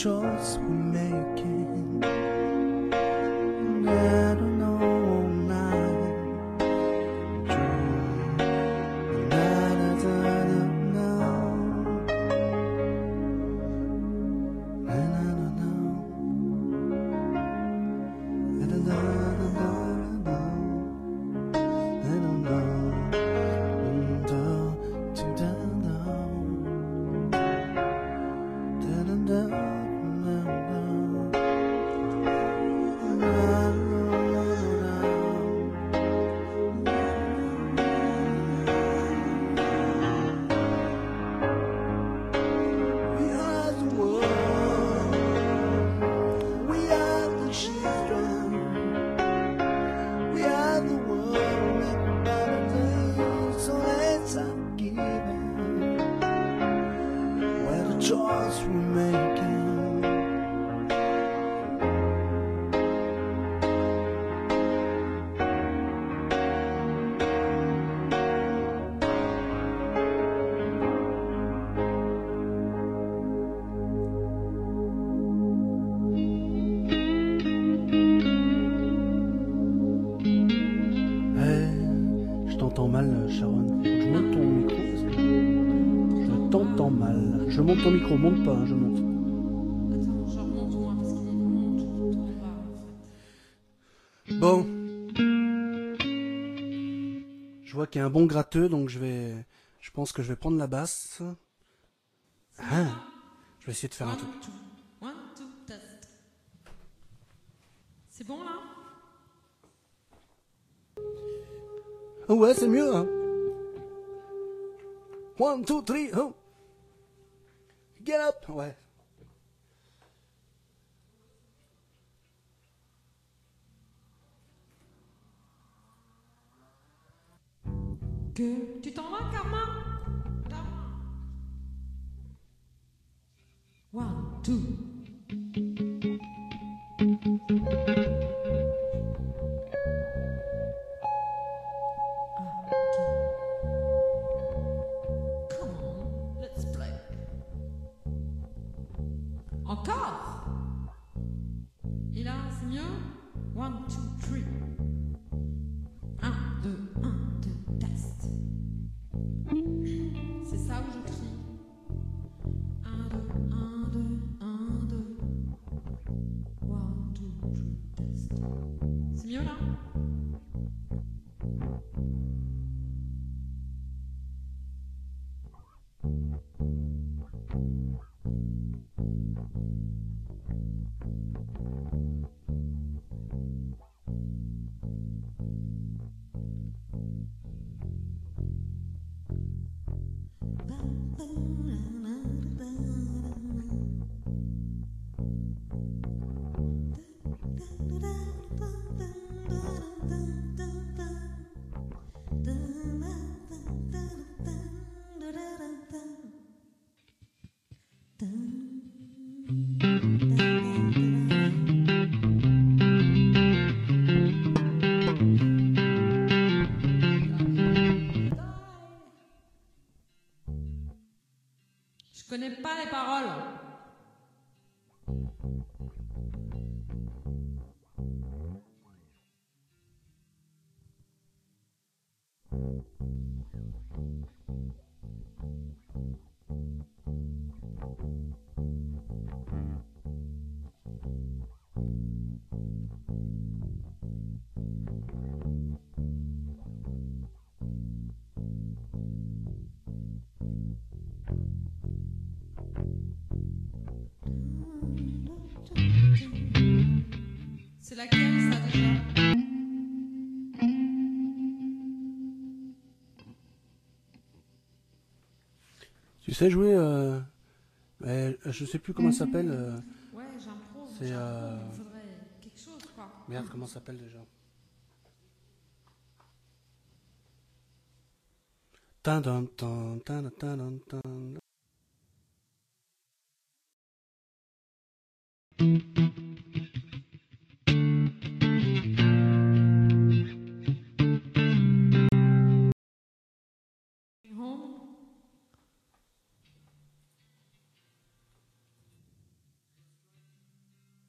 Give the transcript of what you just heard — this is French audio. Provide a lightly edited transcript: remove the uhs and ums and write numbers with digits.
choice we're making. And I don't know now. And I don't know. And I don't know. And I don't know. I don't know. Choice we're making. Je t'entends mal, Sharon. Je monte ton micro. Je t'entends mal. Je monte ton micro, monte pas, je monte. Attends, je remonte moi parce qu'il est vraiment trop bas en fait. Bon. Je vois qu'il y a un bon gratteux, donc je pense que je vais prendre la basse. Ah, je vais essayer de faire un truc. One, two, test. C'est bon là? Oh ouais, c'est mieux, hein. 1, 2, 3, oh. Get up! Ouais. Que tu t'en vas, Karma? One, two. Come on, let's play. Encore. Et là, c'est mieux? One, two, three. 1, 2, 1, 2, test. C'est ça où je crie. 1, 2, 1, 2, 1, 2. 1, 2, 3, test. C'est mieux là? Je connais pas les paroles. C'est laquelle ça déjà? Tu sais jouer je sais plus comment ça s'appelle. Ouais, j'impro. C'est Il faudrait quelque chose quoi. Merde, comment ça s'appelle déjà? Tan tan tan tan tan tan tan.